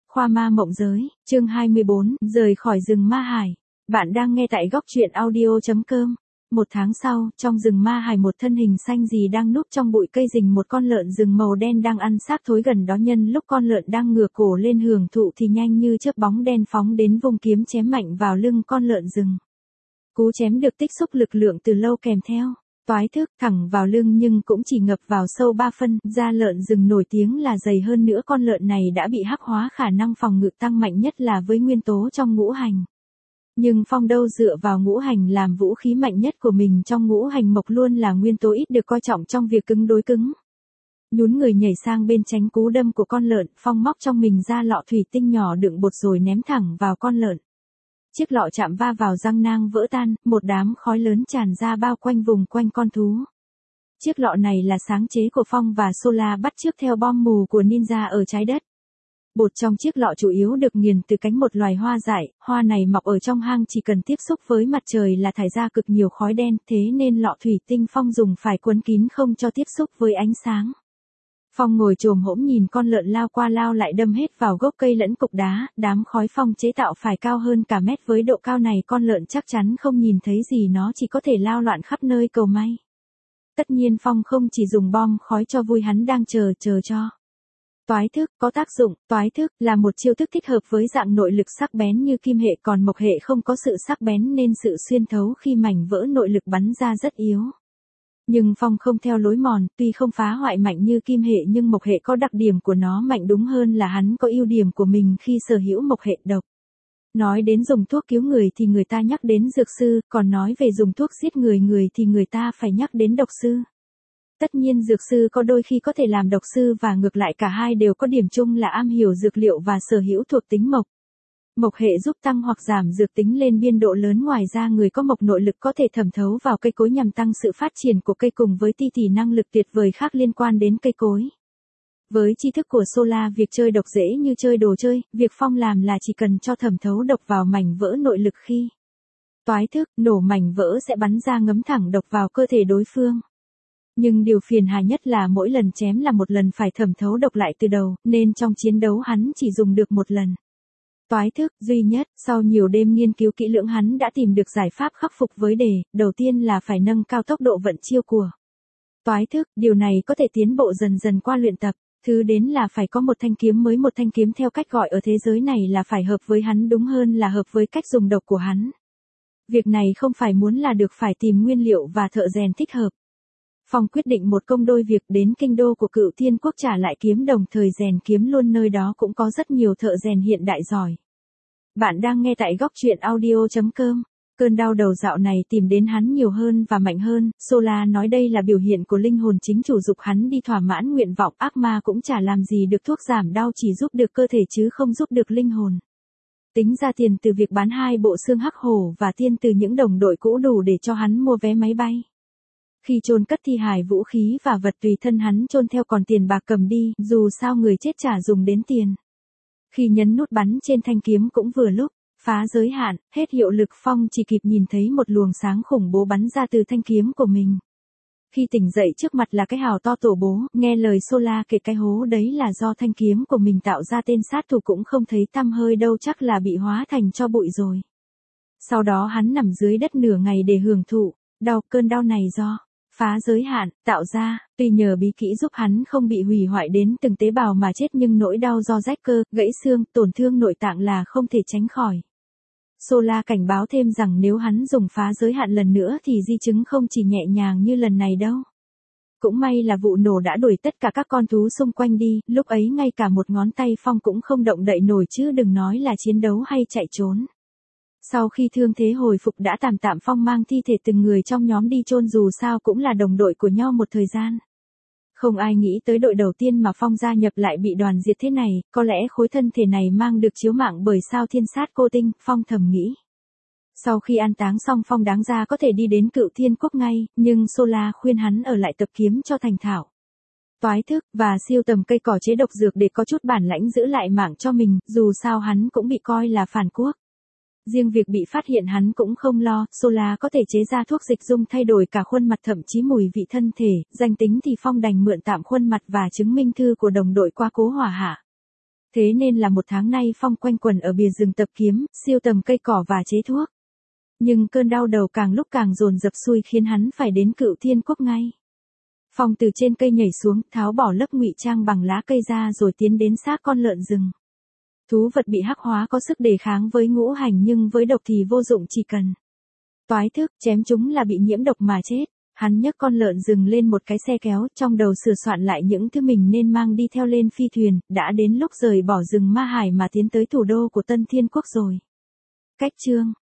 Khoa ma mộng giới, chương 24, rời khỏi rừng ma hải. Bạn đang nghe tại góc truyện audio.com. Một tháng sau, trong rừng ma hải một thân hình xanh gì đang núp trong bụi cây rình, một con lợn rừng màu đen đang ăn xác thối gần đó. Nhân lúc con lợn đang ngửa cổ lên hưởng thụ thì nhanh như chớp bóng đen phóng đến vung kiếm chém mạnh vào lưng con lợn rừng. Cú chém được tích xúc lực lượng từ lâu kèm theo toái thức thẳng vào lưng, nhưng cũng chỉ ngập vào sâu 3 phân. Da lợn rừng nổi tiếng là dày, hơn nữa con lợn này đã bị hắc hóa, khả năng phòng ngự tăng mạnh nhất là với nguyên tố trong ngũ hành. Nhưng Phong đâu dựa vào ngũ hành làm vũ khí mạnh nhất của mình, trong ngũ hành mộc luôn là nguyên tố ít được coi trọng trong việc cứng đối cứng. Nhún người nhảy sang bên tránh cú đâm của con lợn, Phong móc trong mình ra lọ thủy tinh nhỏ đựng bột rồi ném thẳng vào con lợn. Chiếc lọ chạm va vào răng nang vỡ tan, một đám khói lớn tràn ra bao quanh vùng quanh con thú. Chiếc lọ này là sáng chế của Phong và Sola, bắt chước theo bom mù của ninja ở trái đất. Bột trong chiếc lọ chủ yếu được nghiền từ cánh một loài hoa dại, hoa này mọc ở trong hang, chỉ cần tiếp xúc với mặt trời là thải ra cực nhiều khói đen, thế nên lọ thủy tinh Phong dùng phải quấn kín không cho tiếp xúc với ánh sáng. Phong ngồi chồm hổm nhìn con lợn lao qua lao lại, đâm hết vào gốc cây lẫn cục đá. Đám khói Phong chế tạo phải cao hơn cả mét, với độ cao này con lợn chắc chắn không nhìn thấy gì, nó chỉ có thể lao loạn khắp nơi cầu may. Tất nhiên Phong không chỉ dùng bom khói cho vui, hắn đang chờ cho toái thức có tác dụng. Toái thức là một chiêu thức thích hợp với dạng nội lực sắc bén như kim hệ, còn mộc hệ không có sự sắc bén nên sự xuyên thấu khi mảnh vỡ nội lực bắn ra rất yếu. Nhưng Phong không theo lối mòn, tuy không phá hoại mạnh như kim hệ nhưng mộc hệ có đặc điểm của nó mạnh, đúng hơn là hắn có ưu điểm của mình khi sở hữu mộc hệ độc. Nói đến dùng thuốc cứu người thì người ta nhắc đến dược sư, còn nói về dùng thuốc giết người thì người ta phải nhắc đến độc sư. Tất nhiên dược sư có đôi khi có thể làm độc sư, và ngược lại cả hai đều có điểm chung là am hiểu dược liệu và sở hữu thuộc tính mộc. Mộc hệ giúp tăng hoặc giảm dược tính lên biên độ lớn, ngoài ra người có mộc nội lực có thể thẩm thấu vào cây cối nhằm tăng sự phát triển của cây, cùng với tỷ năng lực tuyệt vời khác liên quan đến cây cối. Với tri thức của Sola, việc chơi độc dễ như chơi đồ chơi, việc Phong làm là chỉ cần cho thẩm thấu độc vào mảnh vỡ nội lực, khi toái thức nổ mảnh vỡ sẽ bắn ra ngấm thẳng độc vào cơ thể đối phương. Nhưng điều phiền hà nhất là mỗi lần chém là một lần phải thẩm thấu độc lại từ đầu, nên trong chiến đấu hắn chỉ dùng được một lần toái thức duy nhất. Sau nhiều đêm nghiên cứu kỹ lưỡng, hắn đã tìm được giải pháp khắc phục với đề. Đầu tiên là phải nâng cao tốc độ vận chiêu của toái thức, điều này có thể tiến bộ dần dần qua luyện tập. Thứ đến là phải có một thanh kiếm mới, một thanh kiếm theo cách gọi ở thế giới này là phải hợp với hắn, đúng hơn là hợp với cách dùng độc của hắn. Việc này không phải muốn là được, phải tìm nguyên liệu và thợ rèn thích hợp. Phong quyết định một công đôi việc, đến kinh đô của Cựu Thiên Quốc trả lại kiếm, đồng thời rèn kiếm luôn, nơi đó cũng có rất nhiều thợ rèn hiện đại giỏi. Bạn đang nghe tại góc truyện audio.com. Cơn đau đầu dạo này tìm đến hắn nhiều hơn và mạnh hơn. Sola nói đây là biểu hiện của linh hồn chính chủ dục hắn đi thỏa mãn nguyện vọng. Ác ma cũng chả làm gì được, thuốc giảm đau chỉ giúp được cơ thể chứ không giúp được linh hồn. Tính ra tiền từ việc bán 2 bộ xương hắc hổ và tiền từ những đồng đội cũ đủ để cho hắn mua vé máy bay. Khi chôn cất thi hài, vũ khí và vật tùy thân hắn chôn theo, còn tiền bạc cầm đi, dù sao người chết chả dùng đến tiền. Khi nhấn nút bắn trên thanh kiếm cũng vừa lúc phá giới hạn hết hiệu lực, Phong chỉ kịp nhìn thấy một luồng sáng khủng bố bắn ra từ thanh kiếm của mình. Khi tỉnh dậy, trước mặt là cái hào to tổ bố, nghe lời Sola kể cái hố đấy là do thanh kiếm của mình tạo ra, tên sát thủ cũng không thấy tăm hơi đâu, chắc là bị hóa thành tro bụi rồi. Sau đó hắn nằm dưới đất nửa ngày để hưởng thụ đau. Cơn đau này do phá giới hạn tạo ra, tuy nhờ bí kỹ giúp hắn không bị hủy hoại đến từng tế bào mà chết, nhưng nỗi đau do rách cơ, gãy xương, tổn thương nội tạng là không thể tránh khỏi. Sola cảnh báo thêm rằng nếu hắn dùng phá giới hạn lần nữa thì di chứng không chỉ nhẹ nhàng như lần này đâu. Cũng may là vụ nổ đã đuổi tất cả các con thú xung quanh đi, lúc ấy ngay cả một ngón tay Phong cũng không động đậy nổi, chứ đừng nói là chiến đấu hay chạy trốn. Sau khi thương thế hồi phục đã tạm Phong mang thi thể từng người trong nhóm đi chôn, dù sao cũng là đồng đội của nhau một thời gian. Không ai nghĩ tới đội đầu tiên mà Phong gia nhập lại bị đoàn diệt thế này, có lẽ khối thân thể này mang được chiếu mạng bởi sao thiên sát cô tinh, Phong thầm nghĩ. Sau khi an táng xong, Phong đáng ra có thể đi đến Cựu Thiên Quốc ngay, nhưng Sola khuyên hắn ở lại tập kiếm cho thành thạo toái thức và siêu tầm cây cỏ chế độc dược để có chút bản lãnh giữ lại mạng cho mình, dù sao hắn cũng bị coi là phản quốc. Riêng việc bị phát hiện hắn cũng không lo, Sola có thể chế ra thuốc dịch dung thay đổi cả khuôn mặt, thậm chí mùi vị thân thể. Danh tính thì Phong đành mượn tạm khuôn mặt và chứng minh thư của đồng đội qua Cố Hỏa Hạ. Thế nên là một tháng nay Phong quanh quẩn ở bìa rừng tập kiếm, siêu tầm cây cỏ và chế thuốc. Nhưng cơn đau đầu càng lúc càng dồn dập xui khiến hắn phải đến Cựu Thiên Quốc ngay. Phong từ trên cây nhảy xuống, tháo bỏ lớp ngụy trang bằng lá cây ra rồi tiến đến xác con lợn rừng. Thú vật bị hắc hóa có sức đề kháng với ngũ hành nhưng với độc thì vô dụng, chỉ cần toái thức chém chúng là bị nhiễm độc mà chết. Hắn nhấc con lợn rừng lên một cái xe kéo, trong đầu sửa soạn lại những thứ mình nên mang đi theo lên phi thuyền, đã đến lúc rời bỏ rừng Ma Hải mà tiến tới thủ đô của Tân Thiên Quốc rồi. Cách chương